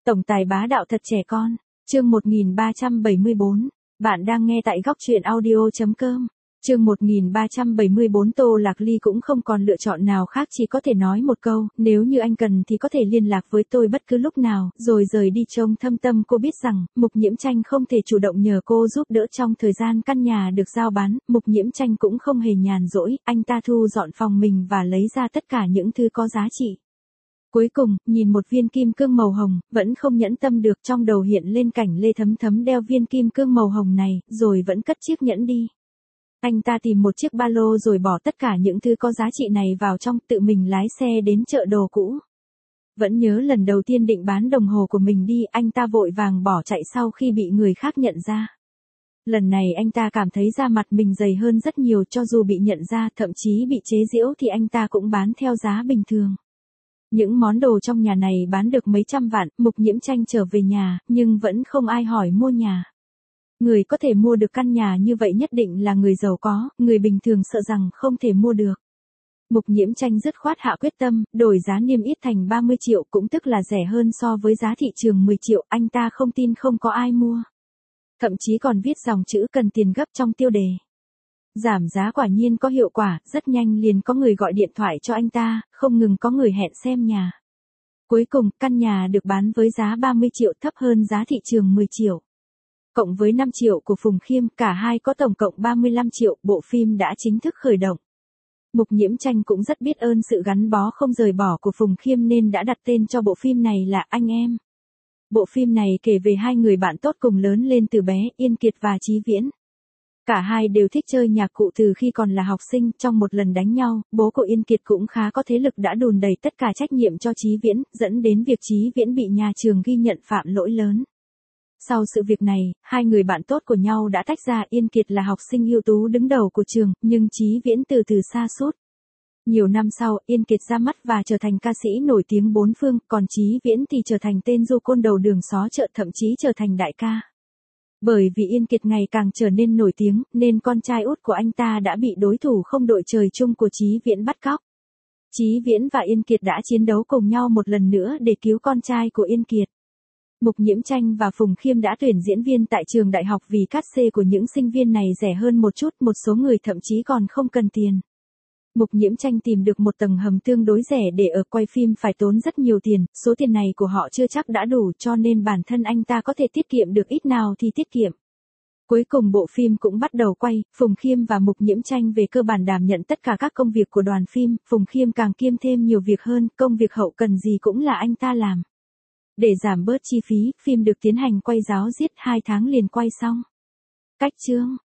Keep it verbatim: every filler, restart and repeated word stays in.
Tổng tài bá đạo thật trẻ con. Chương một nghìn ba trăm bảy mươi bốn. Bạn đang nghe tại góc truyện audio chấm com. Chương một nghìn ba trăm bảy mươi bốn. Tô Lạc Ly cũng không còn lựa chọn nào khác, chỉ có thể nói một câu, nếu như anh cần thì có thể liên lạc với tôi bất cứ lúc nào, rồi rời đi. Trông thâm tâm cô biết rằng, Mục Nhiễm Tranh không thể chủ động nhờ cô giúp đỡ trong thời gian căn nhà được giao bán, Mục Nhiễm Tranh cũng không hề nhàn rỗi, anh ta thu dọn phòng mình và lấy ra tất cả những thứ có giá trị. Cuối cùng, nhìn một viên kim cương màu hồng, vẫn không nhẫn tâm được, trong đầu hiện lên cảnh Lê Thấm Thấm đeo viên kim cương màu hồng này, rồi vẫn cất chiếc nhẫn đi. Anh ta tìm một chiếc ba lô rồi bỏ tất cả những thứ có giá trị này vào trong, tự mình lái xe đến chợ đồ cũ. Vẫn nhớ lần đầu tiên định bán đồng hồ của mình đi, anh ta vội vàng bỏ chạy sau khi bị người khác nhận ra. Lần này anh ta cảm thấy da mặt mình dày hơn rất nhiều, cho dù bị nhận ra, thậm chí bị chế giễu thì anh ta cũng bán theo giá bình thường. Những món đồ trong nhà này bán được mấy trăm vạn, Mục Nhiễm Tranh trở về nhà, nhưng vẫn không ai hỏi mua nhà. Người có thể mua được căn nhà như vậy nhất định là người giàu có, người bình thường sợ rằng không thể mua được. Mục Nhiễm Tranh dứt khoát hạ quyết tâm, đổi giá niêm yết thành ba mươi triệu, cũng tức là rẻ hơn so với giá thị trường mười triệu, anh ta không tin không có ai mua. Thậm chí còn viết dòng chữ cần tiền gấp trong tiêu đề. Giảm giá quả nhiên có hiệu quả, rất nhanh liền có người gọi điện thoại cho anh ta, không ngừng có người hẹn xem nhà. Cuối cùng, căn nhà được bán với giá ba mươi triệu, thấp hơn giá thị trường mười triệu. Cộng với năm triệu của Phùng Khiêm, cả hai có tổng cộng ba mươi lăm triệu, bộ phim đã chính thức khởi động. Mục Nhiễm Tranh cũng rất biết ơn sự gắn bó không rời bỏ của Phùng Khiêm nên đã đặt tên cho bộ phim này là Anh Em. Bộ phim này kể về hai người bạn tốt cùng lớn lên từ bé, Yên Kiệt và Chí Viễn. Cả hai đều thích chơi nhạc cụ từ khi còn là học sinh, trong một lần đánh nhau, bố của Yên Kiệt cũng khá có thế lực đã đùn đẩy tất cả trách nhiệm cho Chí Viễn, dẫn đến việc Chí Viễn bị nhà trường ghi nhận phạm lỗi lớn. Sau sự việc này, hai người bạn tốt của nhau đã tách ra, Yên Kiệt là học sinh ưu tú đứng đầu của trường, nhưng Chí Viễn từ từ sa sút. Nhiều năm sau, Yên Kiệt ra mắt và trở thành ca sĩ nổi tiếng bốn phương, còn Chí Viễn thì trở thành tên du côn đầu đường xó chợ, thậm chí trở thành đại ca. Bởi vì Yên Kiệt ngày càng trở nên nổi tiếng, nên con trai út của anh ta đã bị đối thủ không đội trời chung của Chí Viễn bắt cóc. Chí Viễn và Yên Kiệt đã chiến đấu cùng nhau một lần nữa để cứu con trai của Yên Kiệt. Mục Nhiễm Tranh và Phùng Khiêm đã tuyển diễn viên tại trường đại học vì cát xê của những sinh viên này rẻ hơn một chút, một số người thậm chí còn không cần tiền. Mục Nhiễm Tranh tìm được một tầng hầm tương đối rẻ để ở, quay phim phải tốn rất nhiều tiền, số tiền này của họ chưa chắc đã đủ, cho nên bản thân anh ta có thể tiết kiệm được ít nào thì tiết kiệm. Cuối cùng bộ phim cũng bắt đầu quay, Phùng Khiêm và Mục Nhiễm Tranh về cơ bản đảm nhận tất cả các công việc của đoàn phim, Phùng Khiêm càng kiêm thêm nhiều việc hơn, công việc hậu cần gì cũng là anh ta làm. Để giảm bớt chi phí, phim được tiến hành quay ráo riết hai tháng liền quay xong. Cách chương.